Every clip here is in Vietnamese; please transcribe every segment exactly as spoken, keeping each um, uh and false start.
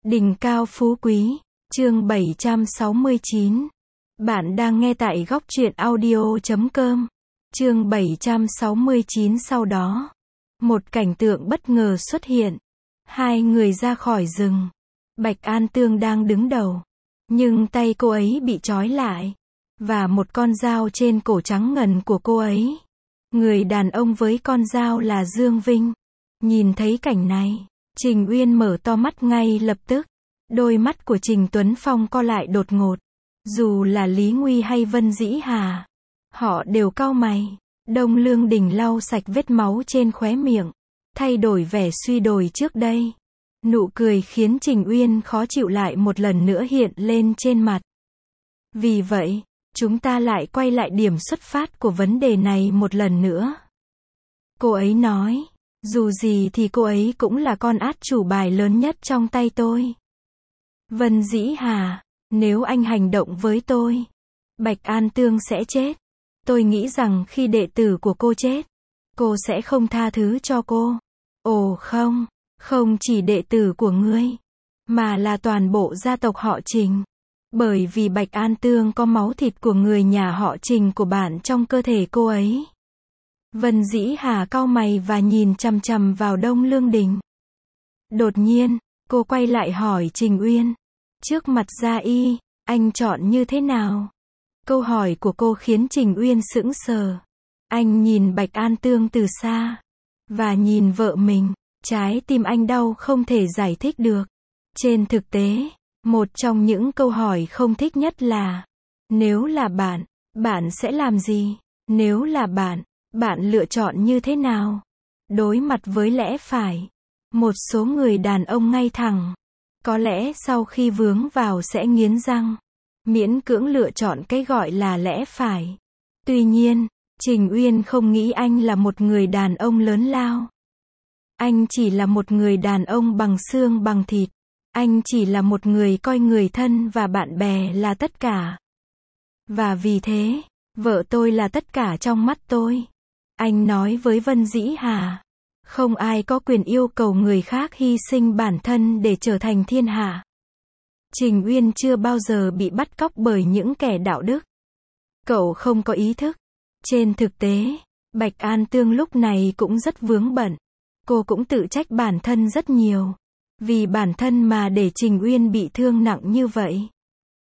Đỉnh cao phú quý, chương bảy trăm sáu mươi chín. Bạn đang nghe tại góc truyện audio chấm com. Chương bảy trăm sáu mươi chín. Sau đó, một cảnh tượng bất ngờ xuất hiện. Hai người ra khỏi rừng. Bạch An Tương đang đứng đầu, nhưng tay cô ấy bị trói lại, và một con dao trên cổ trắng ngần của cô ấy. Người đàn ông với con dao là Dương Vinh. Nhìn thấy cảnh này, Trình Uyên mở to mắt ngay lập tức. Đôi mắt của Trình Tuấn Phong co lại đột ngột. Dù là Lý Nguy hay Vân Dĩ Hà, họ đều cau mày. Đông Lương Đình lau sạch vết máu trên khóe miệng, thay đổi vẻ suy đồi trước đây. Nụ cười khiến Trình Uyên khó chịu lại một lần nữa hiện lên trên mặt. Vì vậy, chúng ta lại quay lại điểm xuất phát của vấn đề này một lần nữa. Cô ấy nói, dù gì thì cô ấy cũng là con át chủ bài lớn nhất trong tay tôi. Vân Dĩ Hà, nếu anh hành động với tôi, Bạch An Tương sẽ chết. Tôi nghĩ rằng khi đệ tử của cô chết, cô sẽ không tha thứ cho cô. Ồ không, không chỉ đệ tử của ngươi, mà là toàn bộ gia tộc họ Trình. Bởi vì Bạch An Tương có máu thịt của người nhà họ Trình của bạn trong cơ thể cô ấy. Vân Dĩ Hà cau mày và nhìn chằm chằm vào Đông Lương Đình. Đột nhiên, cô quay lại hỏi Trình Uyên. Trước mặt Gia Y, anh chọn như thế nào? Câu hỏi của cô khiến Trình Uyên sững sờ. Anh nhìn Bạch An Tương từ xa, và nhìn vợ mình. Trái tim anh đau không thể giải thích được. Trên thực tế, một trong những câu hỏi không thích nhất là, nếu là bạn, bạn sẽ làm gì? Nếu là bạn, bạn lựa chọn như thế nào? Đối mặt với lẽ phải, một số người đàn ông ngay thẳng, có lẽ sau khi vướng vào sẽ nghiến răng, miễn cưỡng lựa chọn cái gọi là lẽ phải. Tuy nhiên, Trình Uyên không nghĩ anh là một người đàn ông lớn lao. Anh chỉ là một người đàn ông bằng xương bằng thịt. Anh chỉ là một người coi người thân và bạn bè là tất cả. Và vì thế, vợ tôi là tất cả trong mắt tôi. Anh nói với Vân Dĩ Hà. Không ai có quyền yêu cầu người khác hy sinh bản thân để trở thành thiên hạ. Trình Uyên chưa bao giờ bị bắt cóc bởi những kẻ đạo đức. Cậu không có ý thức. Trên thực tế, Bạch An Tương lúc này cũng rất vướng bận. Cô cũng tự trách bản thân rất nhiều. Vì bản thân mà để Trình Uyên bị thương nặng như vậy.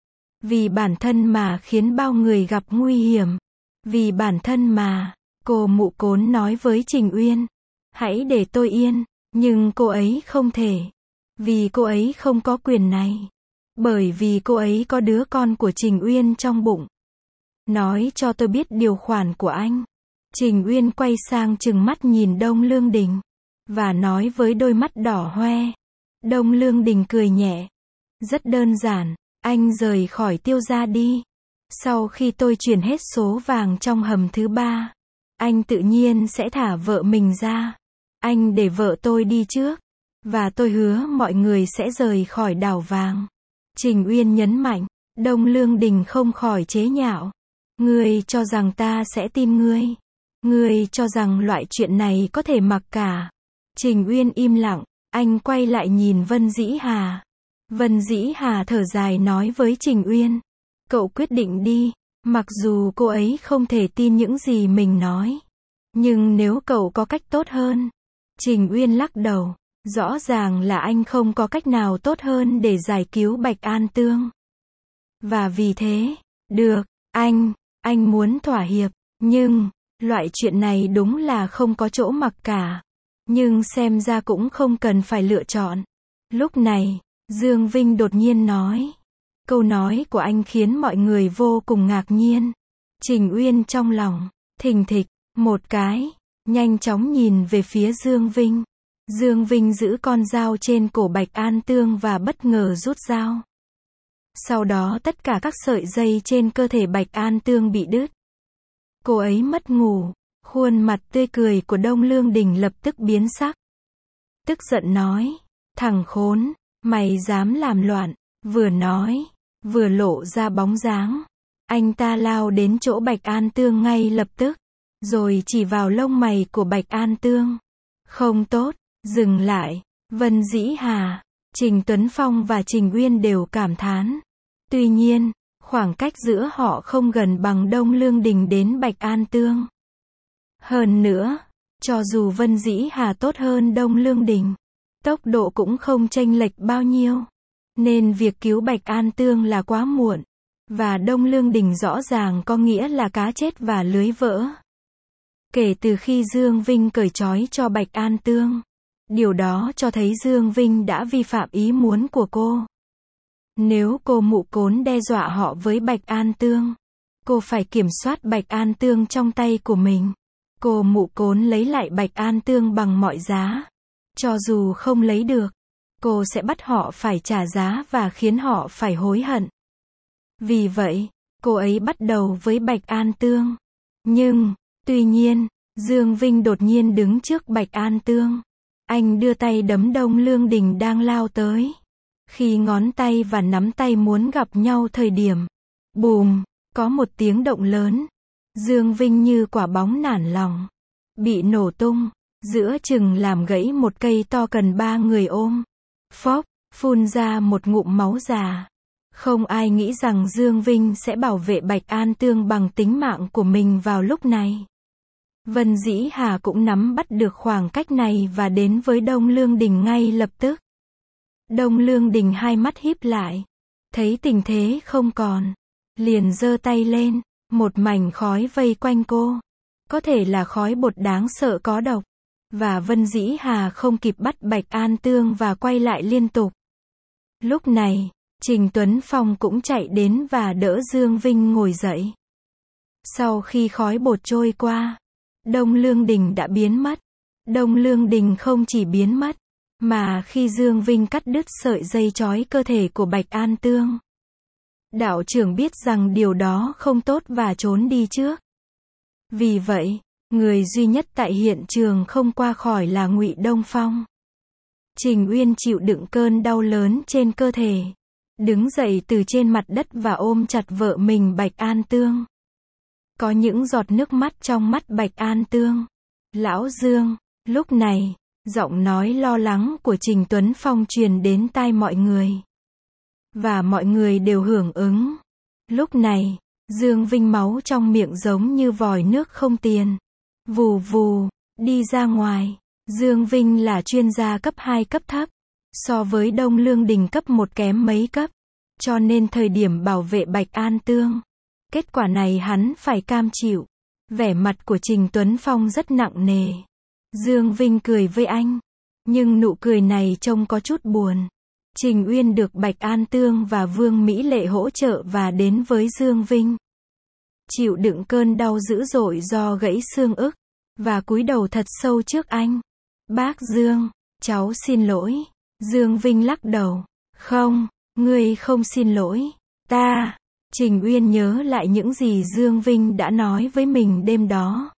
Vì bản thân mà khiến bao người gặp nguy hiểm. Vì bản thân mà, cô mụ cốn nói với Trình Uyên. Hãy để tôi yên, nhưng cô ấy không thể. Vì cô ấy không có quyền này. Bởi vì cô ấy có đứa con của Trình Uyên trong bụng. Nói cho tôi biết điều khoản của anh. Trình Uyên quay sang trừng mắt nhìn Đông Lương Đình. Và nói với đôi mắt đỏ hoe. Đông Lương Đình cười nhẹ. Rất đơn giản, anh rời khỏi Tiêu gia đi. Sau khi tôi chuyển hết số vàng trong hầm thứ ba, anh tự nhiên sẽ thả vợ mình ra. Anh để vợ tôi đi trước, và tôi hứa mọi người sẽ rời khỏi đảo vàng. Trình Uyên nhấn mạnh. Đông Lương Đình không khỏi chế nhạo. Ngươi cho rằng ta sẽ tin ngươi. Ngươi cho rằng loại chuyện này có thể mặc cả. Trình Uyên im lặng. Anh quay lại nhìn Vân Dĩ Hà. Vân Dĩ Hà thở dài nói với Trình Uyên. Cậu quyết định đi. Mặc dù cô ấy không thể tin những gì mình nói. Nhưng nếu cậu có cách tốt hơn. Trình Uyên lắc đầu. Rõ ràng là anh không có cách nào tốt hơn để giải cứu Bạch An Tương. Và vì thế, được, anh, anh muốn thỏa hiệp. Nhưng, loại chuyện này đúng là không có chỗ mặc cả. Nhưng xem ra cũng không cần phải lựa chọn. Lúc này, Dương Vinh đột nhiên nói. Câu nói của anh khiến mọi người vô cùng ngạc nhiên. Trình Uyên trong lòng, thình thịch, một cái, nhanh chóng nhìn về phía Dương Vinh. Dương Vinh giữ con dao trên cổ Bạch An Tương và bất ngờ rút dao. Sau đó tất cả các sợi dây trên cơ thể Bạch An Tương bị đứt. Cô ấy mất ngủ. Khuôn mặt tươi cười của Đông Lương Đình lập tức biến sắc. Tức giận nói. Thằng khốn, mày dám làm loạn. Vừa nói, vừa lộ ra bóng dáng. Anh ta lao đến chỗ Bạch An Tương ngay lập tức. Rồi chỉ vào lông mày của Bạch An Tương. Không tốt, dừng lại. Vân Dĩ Hà, Trình Tuấn Phong và Trình Uyên đều cảm thán. Tuy nhiên, khoảng cách giữa họ không gần bằng Đông Lương Đình đến Bạch An Tương. Hơn nữa, cho dù Vân Dĩ Hà tốt hơn Đông Lương Đình, tốc độ cũng không chênh lệch bao nhiêu. Nên việc cứu Bạch An Tương là quá muộn. Và Đông Lương Đình rõ ràng có nghĩa là cá chết và lưới vỡ. Kể từ khi Dương Vinh cởi trói cho Bạch An Tương, điều đó cho thấy Dương Vinh đã vi phạm ý muốn của cô. Nếu cô Mụ Cốn đe dọa họ với Bạch An Tương, cô phải kiểm soát Bạch An Tương trong tay của mình. Cô Mụ Cốn lấy lại Bạch An Tương bằng mọi giá. Cho dù không lấy được, cô sẽ bắt họ phải trả giá và khiến họ phải hối hận. Vì vậy, cô ấy bắt đầu với Bạch An Tương. Nhưng, tuy nhiên, Dương Vinh đột nhiên đứng trước Bạch An Tương. Anh đưa tay đấm Đông Lương Đình đang lao tới. Khi ngón tay và nắm tay muốn gặp nhau thời điểm, bùm, có một tiếng động lớn. Dương Vinh như quả bóng nản lòng, bị nổ tung, giữa chừng làm gãy một cây to cần ba người ôm. Phốc, phun ra một ngụm máu già. Không ai nghĩ rằng Dương Vinh sẽ bảo vệ Bạch An Tương bằng tính mạng của mình vào lúc này. Vân Dĩ Hà cũng nắm bắt được khoảng cách này và đến với Đông Lương Đình ngay lập tức. Đông Lương Đình hai mắt híp lại, thấy tình thế không còn, liền giơ tay lên, một mảnh khói vây quanh cô. Có thể là khói bột đáng sợ có độc. Và Vân Dĩ Hà không kịp bắt Bạch An Tương và quay lại liên tục. Lúc này, Trình Tuấn Phong cũng chạy đến và đỡ Dương Vinh ngồi dậy. Sau khi khói bột trôi qua, Đông Lương Đình đã biến mất. Đông Lương Đình không chỉ biến mất, mà khi Dương Vinh cắt đứt sợi dây trói cơ thể của Bạch An Tương, đạo trưởng biết rằng điều đó không tốt và trốn đi trước. Vì vậy, người duy nhất tại hiện trường không qua khỏi là Ngụy Đông Phong. Trình Uyên chịu đựng cơn đau lớn trên cơ thể, đứng dậy từ trên mặt đất và ôm chặt vợ mình Bạch An Tương. Có những giọt nước mắt trong mắt Bạch An Tương. Lão Dương, lúc này, giọng nói lo lắng của Trình Tuấn Phong truyền đến tai mọi người. Và mọi người đều hưởng ứng. Lúc này, Dương Vinh máu trong miệng giống như vòi nước không tiền. Vù vù, đi ra ngoài. Dương Vinh là chuyên gia cấp hai cấp thấp. So với Đông Lương Đình cấp một kém mấy cấp. Cho nên thời điểm bảo vệ Bạch An Tương, kết quả này hắn phải cam chịu. Vẻ mặt của Trình Tuấn Phong rất nặng nề. Dương Vinh cười với anh. Nhưng nụ cười này trông có chút buồn. Trình Uyên được Bạch An Tương và Vương Mỹ Lệ hỗ trợ và đến với Dương Vinh. Chịu đựng cơn đau dữ dội do gãy xương ức. Và cúi đầu thật sâu trước anh. Bác Dương, cháu xin lỗi. Dương Vinh lắc đầu. Không, ngươi không xin lỗi. Ta. Trình Uyên nhớ lại những gì Dương Vinh đã nói với mình đêm đó.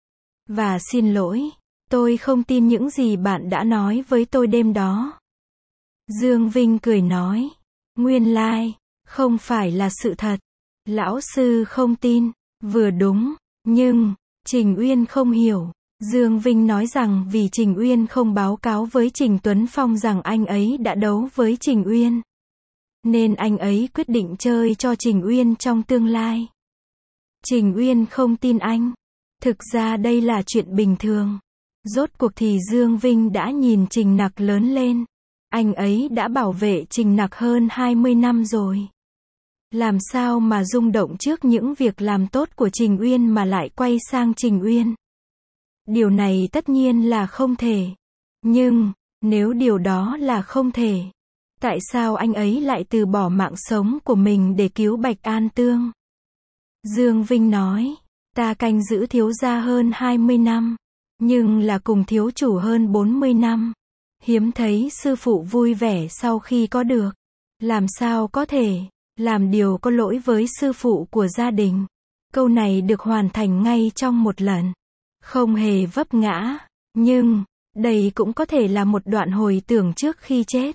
Và xin lỗi. Tôi không tin những gì bạn đã nói với tôi đêm đó. Dương Vinh cười nói. Nguyên lai, không phải là sự thật. Lão sư không tin. Vừa đúng. Nhưng, Trình Uyên không hiểu. Dương Vinh nói rằng vì Trình Uyên không báo cáo với Trình Tuấn Phong rằng anh ấy đã đấu với Trình Uyên, nên anh ấy quyết định chơi cho Trình Uyên trong tương lai. Trình Uyên không tin anh. Thực ra đây là chuyện bình thường. Rốt cuộc thì Dương Vinh đã nhìn Trình Nặc lớn lên. Anh ấy đã bảo vệ Trình Nặc hơn hai mươi năm rồi. Làm sao mà rung động trước những việc làm tốt của Trình Uyên mà lại quay sang Trình Uyên? Điều này tất nhiên là không thể. Nhưng, nếu điều đó là không thể, tại sao anh ấy lại từ bỏ mạng sống của mình để cứu Bạch An Tương? Dương Vinh nói, ta canh giữ thiếu gia hơn hai mươi năm, nhưng là cùng thiếu chủ hơn bốn mươi năm. Hiếm thấy sư phụ vui vẻ sau khi có được. Làm sao có thể làm điều có lỗi với sư phụ của gia đình? Câu này được hoàn thành ngay trong một lần, không hề vấp ngã. Nhưng, đây cũng có thể là một đoạn hồi tưởng trước khi chết.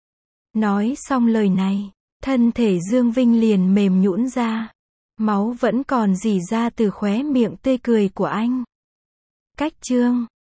Nói xong lời này, thân thể Dương Vinh liền mềm nhũn ra. Máu vẫn còn rỉ ra từ khóe miệng tươi cười của anh. Cách chương